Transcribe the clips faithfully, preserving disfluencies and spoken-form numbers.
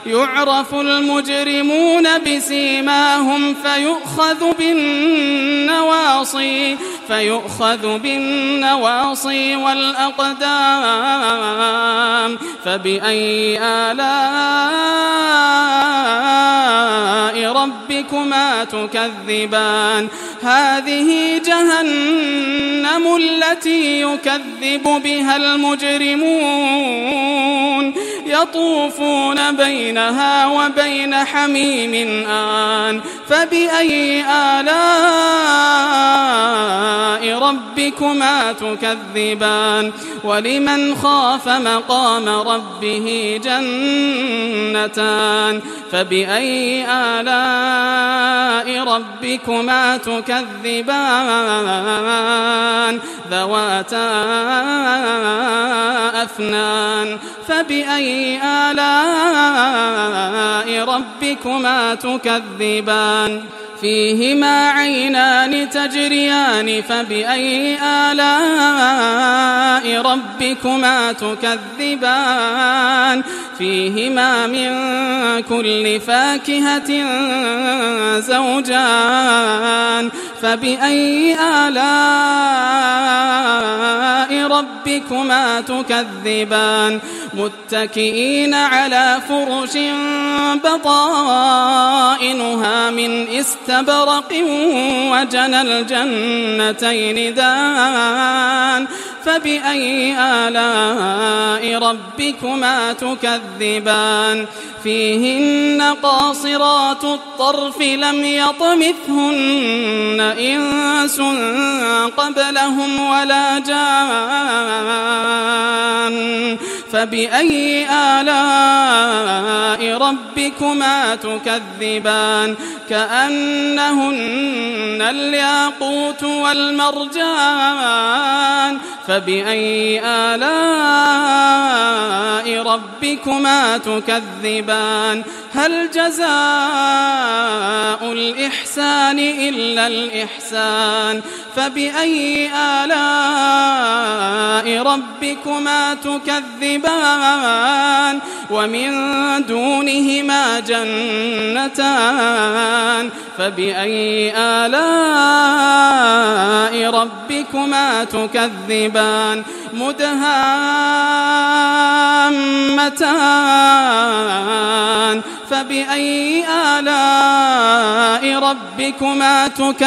يعرف المجرمون بسيماهم فيؤخذ بالنواصي فيؤخذ بالنواصي والأقدام فبأي آلاء ربكما تكذبان هذه جهنم التي يكذب بها المجرمون يطوفون بينها وبين حميم آن فبأي آلاء ربكما تكذبان ولمن خاف مقام ربه جنتان فبأي آلاء ربكما تكذبان ذواتا أفنان فبأي آلاء ربكما تكذبان فيهما عينان تجريان فبأي آلاء ربكما تكذبان فيهما من كل فاكهة زوجان فبأي آلاء ربكما تكذبان متكئين على فرش بطائنها من استبرق وجنى الجنتين دان فبأي آلاء ربكما تكذبان فيهن قاصرات الطرف لم يطمثهن إنس قبلهم ولا جان فبأي آلاء ربكما تكذبان كأنهن الياقوت والمرجان فبأي آلاء ربكما تكذبان هل جزاء الإحسان إلا الإحسان فبأي آلاء ربكما تكذبان ومن دونهما جنتان فبأي آلاء ربكما تكذبان مدهامتان فبأي آلاء ربكما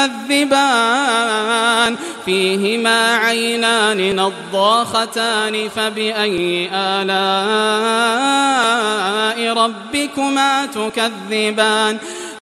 تكذبان فيهما عينان نضاختان فبأي آلاء ربكما تكذبان